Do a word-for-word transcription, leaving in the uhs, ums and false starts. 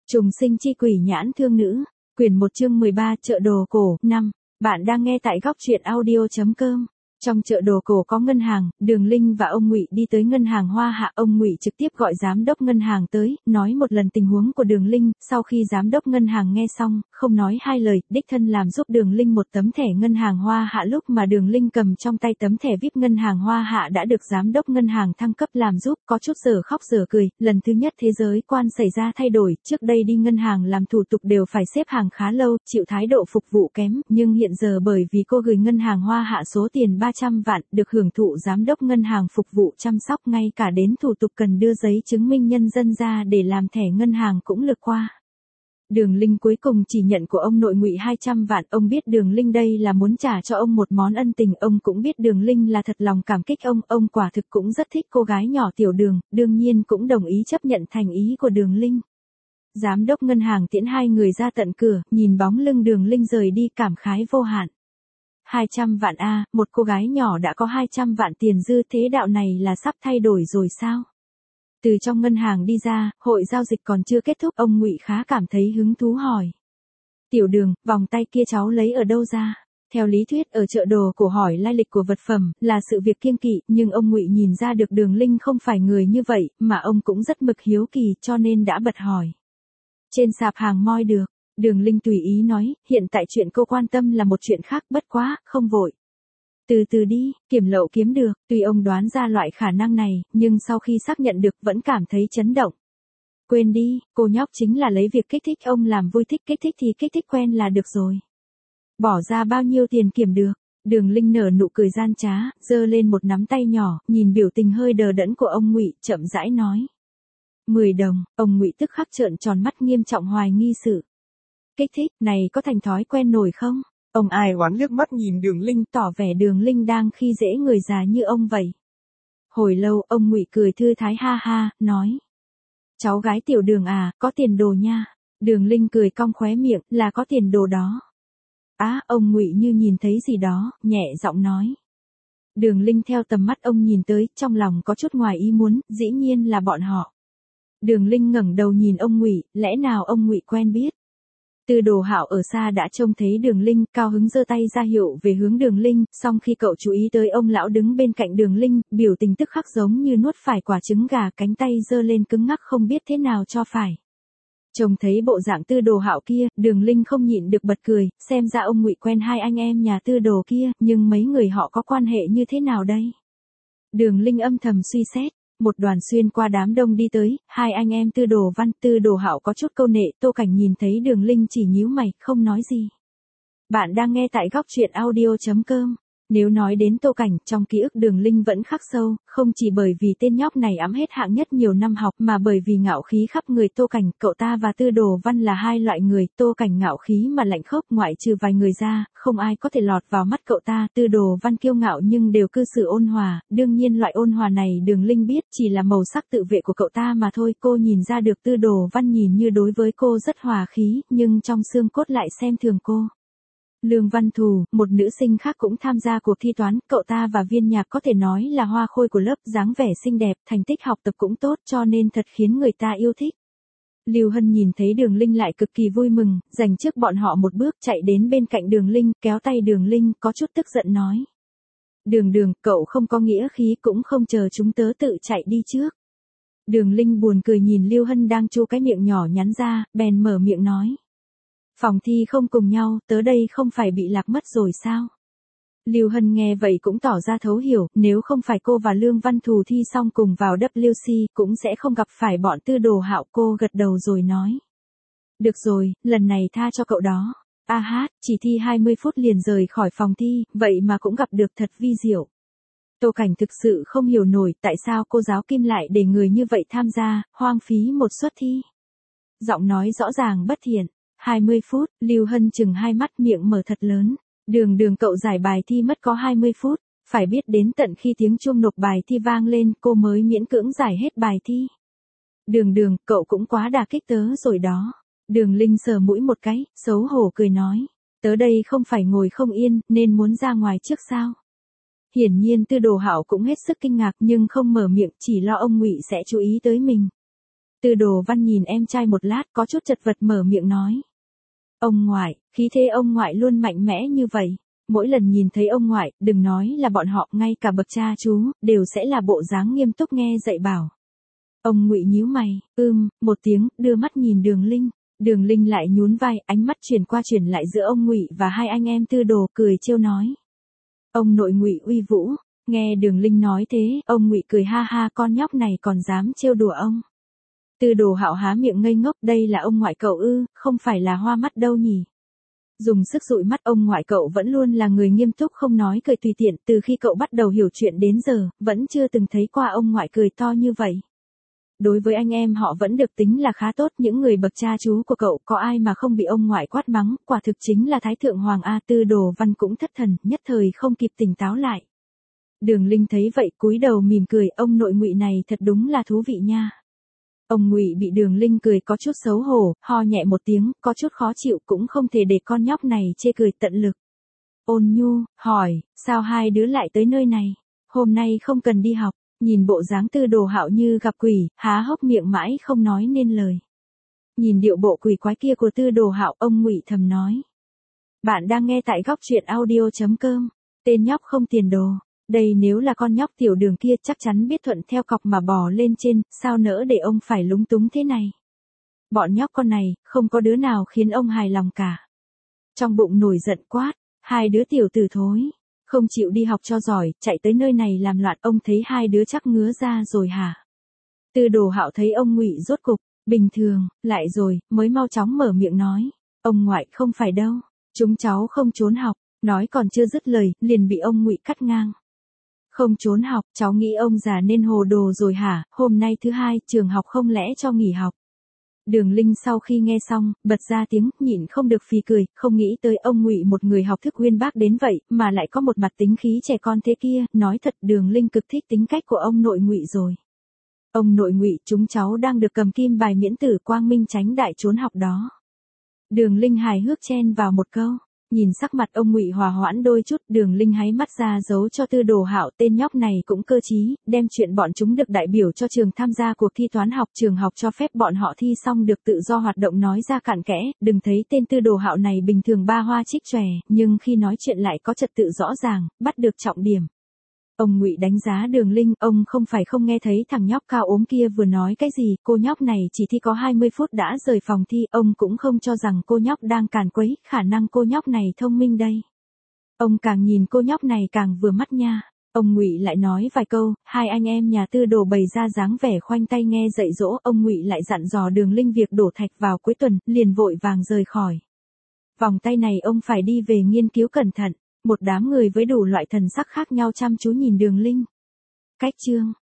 Trùng sinh chi quỷ nhãn thương nữ, quyển một chương mười ba chợ đồ cổ, năm. Bạn đang nghe tại góc truyện audio chấm com. Trong chợ đồ cổ có ngân hàng, Đường Linh và ông Ngụy đi tới ngân hàng Hoa Hạ, ông Ngụy trực tiếp gọi giám đốc ngân hàng tới, nói một lần tình huống của Đường Linh, sau khi giám đốc ngân hàng nghe xong, không nói hai lời, đích thân làm giúp Đường Linh một tấm thẻ ngân hàng Hoa Hạ. Lúc mà Đường Linh cầm trong tay tấm thẻ vi ai pi ngân hàng Hoa Hạ đã được giám đốc ngân hàng thăng cấp làm giúp, có chút dở khóc dở cười, lần thứ nhất thế giới quan xảy ra thay đổi, trước đây đi ngân hàng làm thủ tục đều phải xếp hàng khá lâu, chịu thái độ phục vụ kém, nhưng hiện giờ bởi vì cô gửi ngân hàng Hoa Hạ số tiền ba trăm vạn, được hưởng thụ giám đốc ngân hàng phục vụ chăm sóc, ngay cả đến thủ tục cần đưa giấy chứng minh nhân dân ra để làm thẻ ngân hàng cũng lược qua. Đường Linh cuối cùng chỉ nhận của ông nội Ngụy hai trăm vạn, ông biết Đường Linh đây là muốn trả cho ông một món ân tình, ông cũng biết Đường Linh là thật lòng cảm kích ông, ông quả thực cũng rất thích cô gái nhỏ Tiểu Đường, đương nhiên cũng đồng ý chấp nhận thành ý của Đường Linh. Giám đốc ngân hàng tiễn hai người ra tận cửa, nhìn bóng lưng Đường Linh rời đi cảm khái vô hạn. hai trăm vạn a, một cô gái nhỏ đã có hai trăm vạn tiền dư, thế đạo này là sắp thay đổi rồi sao? Từ trong ngân hàng đi ra, hội giao dịch còn chưa kết thúc, ông Ngụy khá cảm thấy hứng thú hỏi. Tiểu Đường, vòng tay kia cháu lấy ở đâu ra? Theo lý thuyết ở chợ đồ cổ hỏi lai lịch của vật phẩm là sự việc kiêng kỵ, nhưng ông Ngụy nhìn ra được Đường Linh không phải người như vậy, mà ông cũng rất mực hiếu kỳ cho nên đã bật hỏi. Trên sạp hàng moi được. Đường Linh tùy ý nói, hiện tại chuyện cô quan tâm là một chuyện khác, bất quá, không vội. Từ từ đi, kiểm lậu kiếm được, tuy ông đoán ra loại khả năng này, nhưng sau khi xác nhận được vẫn cảm thấy chấn động. Quên đi, cô nhóc chính là lấy việc kích thích ông làm vui, thích kích thích thì kích thích quen là được rồi. Bỏ ra bao nhiêu tiền kiểm được? Đường Linh nở nụ cười gian trá, giơ lên một nắm tay nhỏ, nhìn biểu tình hơi đờ đẫn của ông Ngụy, chậm rãi nói. mười đồng, ông Ngụy tức khắc trợn tròn mắt nghiêm trọng hoài nghi sự. Kích thích, này có thành thói quen nổi không? Ông ai oán liếc mắt nhìn Đường Linh, tỏ vẻ Đường Linh đang khi dễ người già như ông vậy. Hồi lâu, ông Ngụy cười thư thái ha ha, nói. Cháu gái Tiểu Đường à, có tiền đồ nha. Đường Linh cười cong khóe miệng, là có tiền đồ đó. Á, à, ông Ngụy như nhìn thấy gì đó, nhẹ giọng nói. Đường Linh theo tầm mắt ông nhìn tới, trong lòng có chút ngoài ý muốn, dĩ nhiên là bọn họ. Đường Linh ngẩng đầu nhìn ông Ngụy, lẽ nào ông Ngụy quen biết? Tư Đồ Hạo ở xa đã trông thấy Đường Linh, cao hứng giơ tay ra hiệu về hướng Đường Linh, song khi cậu chú ý tới ông lão đứng bên cạnh Đường Linh, biểu tình tức khắc giống như nuốt phải quả trứng gà, cánh tay giơ lên cứng ngắc không biết thế nào cho phải. Trông thấy bộ dạng Tư Đồ Hạo kia, Đường Linh không nhịn được bật cười, xem ra ông Ngụy quen hai anh em nhà Tư Đồ kia, nhưng mấy người họ có quan hệ như thế nào đây? Đường Linh âm thầm suy xét. Một đoàn xuyên qua đám đông đi tới, hai anh em Tư Đồ Văn, Tư Đồ Hạo có chút câu nệ, Tô Cảnh nhìn thấy Đường Linh chỉ nhíu mày, không nói gì. Bạn đang nghe tại góc truyện audio chấm com. Nếu nói đến Tô Cảnh, trong ký ức Đường Linh vẫn khắc sâu, không chỉ bởi vì tên nhóc này ẵm hết hạng nhất nhiều năm học, mà bởi vì ngạo khí khắp người Tô Cảnh, cậu ta và Tư Đồ Văn là hai loại người, Tô Cảnh ngạo khí mà lạnh khốc, ngoại trừ vài người ra, không ai có thể lọt vào mắt cậu ta, Tư Đồ Văn kiêu ngạo nhưng đều cư xử ôn hòa, đương nhiên loại ôn hòa này Đường Linh biết chỉ là màu sắc tự vệ của cậu ta mà thôi, cô nhìn ra được Tư Đồ Văn nhìn như đối với cô rất hòa khí, nhưng trong xương cốt lại xem thường cô. Lương Văn Thù, một nữ sinh khác cũng tham gia cuộc thi toán, cậu ta và Viên Nhạc có thể nói là hoa khôi của lớp, dáng vẻ xinh đẹp, thành tích học tập cũng tốt cho nên thật khiến người ta yêu thích. Lưu Hân nhìn thấy Đường Linh lại cực kỳ vui mừng, giành trước bọn họ một bước chạy đến bên cạnh Đường Linh, kéo tay Đường Linh, có chút tức giận nói. Đường Đường, cậu không có nghĩa khí cũng không chờ chúng tớ tự chạy đi trước. Đường Linh buồn cười nhìn Lưu Hân đang chu cái miệng nhỏ nhắn ra, bèn mở miệng nói. Phòng thi không cùng nhau, tớ đây không phải bị lạc mất rồi sao? Lưu Hân nghe vậy cũng tỏ ra thấu hiểu, nếu không phải cô và Lương Văn Thù thi xong cùng vào W C, cũng sẽ không gặp phải bọn Tư Đồ Hạo, cô gật đầu rồi nói. Được rồi, lần này tha cho cậu đó. A hát, chỉ thi hai mươi phút liền rời khỏi phòng thi, vậy mà cũng gặp được thật vi diệu. Tô Cảnh thực sự không hiểu nổi tại sao cô giáo Kim lại để người như vậy tham gia, hoang phí một suất thi. Giọng nói rõ ràng bất thiện. hai mươi phút, Lưu Hân chừng hai mắt miệng mở thật lớn. Đường Đường cậu giải bài thi mất có hai mươi phút, phải biết đến tận khi tiếng chuông nộp bài thi vang lên cô mới miễn cưỡng giải hết bài thi. Đường Đường, cậu cũng quá đả kích tớ rồi đó. Đường Linh sờ mũi một cái, xấu hổ cười nói. Tớ đây không phải ngồi không yên, nên muốn ra ngoài trước sao? Hiển nhiên Tư Đồ Hạo cũng hết sức kinh ngạc nhưng không mở miệng, chỉ lo ông Ngụy sẽ chú ý tới mình. Tư Đồ Văn nhìn em trai một lát có chút chật vật mở miệng nói. Ông ngoại, khí thế ông ngoại luôn mạnh mẽ như vậy. Mỗi lần nhìn thấy ông ngoại, đừng nói là bọn họ, ngay cả bậc cha chú, đều sẽ là bộ dáng nghiêm túc nghe dạy bảo. Ông Ngụy nhíu mày, ưm, một tiếng, đưa mắt nhìn Đường Linh. Đường Linh lại nhún vai, ánh mắt chuyển qua chuyển lại giữa ông Ngụy và hai anh em Tư Đồ, cười trêu nói. Ông nội Ngụy uy vũ. Nghe Đường Linh nói thế, ông Ngụy cười ha ha, con nhóc này còn dám trêu đùa ông. Tư Đồ Hạo há miệng ngây ngốc, đây là ông ngoại cậu ư, không phải là hoa mắt đâu nhỉ. Dùng sức dụi mắt, ông ngoại cậu vẫn luôn là người nghiêm túc không nói cười tùy tiện, từ khi cậu bắt đầu hiểu chuyện đến giờ, vẫn chưa từng thấy qua ông ngoại cười to như vậy. Đối với anh em họ vẫn được tính là khá tốt, những người bậc cha chú của cậu có ai mà không bị ông ngoại quát mắng, quả thực chính là Thái Thượng Hoàng A. Tư Đồ Văn cũng thất thần, nhất thời không kịp tỉnh táo lại. Đường Linh thấy vậy cúi đầu mỉm cười, ông nội Ngụy này thật đúng là thú vị nha. Ông Ngụy bị Đường Linh cười có chút xấu hổ, ho nhẹ một tiếng, có chút khó chịu, cũng không thể để con nhóc này chê cười tận lực. Ôn nhu, hỏi, sao hai đứa lại tới nơi này? Hôm nay không cần đi học. Nhìn bộ dáng Tư Đồ Hạo như gặp quỷ, há hốc miệng mãi không nói nên lời. Nhìn điệu bộ quỷ quái kia của Tư Đồ Hạo, ông Ngụy thầm nói. Bạn đang nghe tại góc truyện audio chấm com. Tên nhóc không tiền đồ. Đây nếu là con nhóc tiểu Đường kia chắc chắn biết thuận theo cọc mà bò lên trên, sao nỡ để ông phải lúng túng thế này. Bọn nhóc con này, không có đứa nào khiến ông hài lòng cả. Trong bụng nổi giận quát, hai đứa tiểu tử thối. Không chịu đi học cho giỏi, chạy tới nơi này làm loạn, ông thấy hai đứa chắc ngứa ra rồi hả? Tư Đồ Hạo thấy ông Ngụy rốt cục, bình thường, lại rồi, mới mau chóng mở miệng nói. Ông ngoại không phải đâu, chúng cháu không trốn học, nói còn chưa dứt lời, liền bị ông Ngụy cắt ngang. Không trốn học, cháu nghĩ ông già nên hồ đồ rồi hả, hôm nay thứ hai, trường học không lẽ cho nghỉ học. Đường Linh sau khi nghe xong, bật ra tiếng, nhịn không được phì cười, không nghĩ tới ông Ngụy một người học thức uyên bác đến vậy, mà lại có một mặt tính khí trẻ con thế kia, nói thật Đường Linh cực thích tính cách của ông nội Ngụy rồi. Ông nội Ngụy, chúng cháu đang được cầm kim bài miễn tử quang minh tránh đại trốn học đó. Đường Linh hài hước chen vào một câu. Nhìn sắc mặt ông Ngụy hòa hoãn đôi chút, Đường Linh háy mắt ra giấu cho Tư Đồ Hạo, tên nhóc này cũng cơ trí, đem chuyện bọn chúng được đại biểu cho trường tham gia cuộc thi toán học, trường học cho phép bọn họ thi xong được tự do hoạt động nói ra cặn kẽ, đừng thấy tên Tư Đồ Hạo này bình thường ba hoa trích chòe, nhưng khi nói chuyện lại có trật tự rõ ràng, bắt được trọng điểm. Ông Ngụy đánh giá Đường Linh, ông không phải không nghe thấy thằng nhóc cao ốm kia vừa nói cái gì, cô nhóc này chỉ thi có hai mươi phút đã rời phòng thi, ông cũng không cho rằng cô nhóc đang càn quấy, khả năng cô nhóc này thông minh đây. Ông càng nhìn cô nhóc này càng vừa mắt nha. Ông Ngụy lại nói vài câu, hai anh em nhà Tư Đồ bày ra dáng vẻ khoanh tay nghe dạy dỗ, ông Ngụy lại dặn dò Đường Linh việc đổ thạch vào cuối tuần, liền vội vàng rời khỏi. Vòng tay này ông phải đi về nghiên cứu cẩn thận. Một đám người với đủ loại thần sắc khác nhau chăm chú nhìn Đường Linh. Cách chương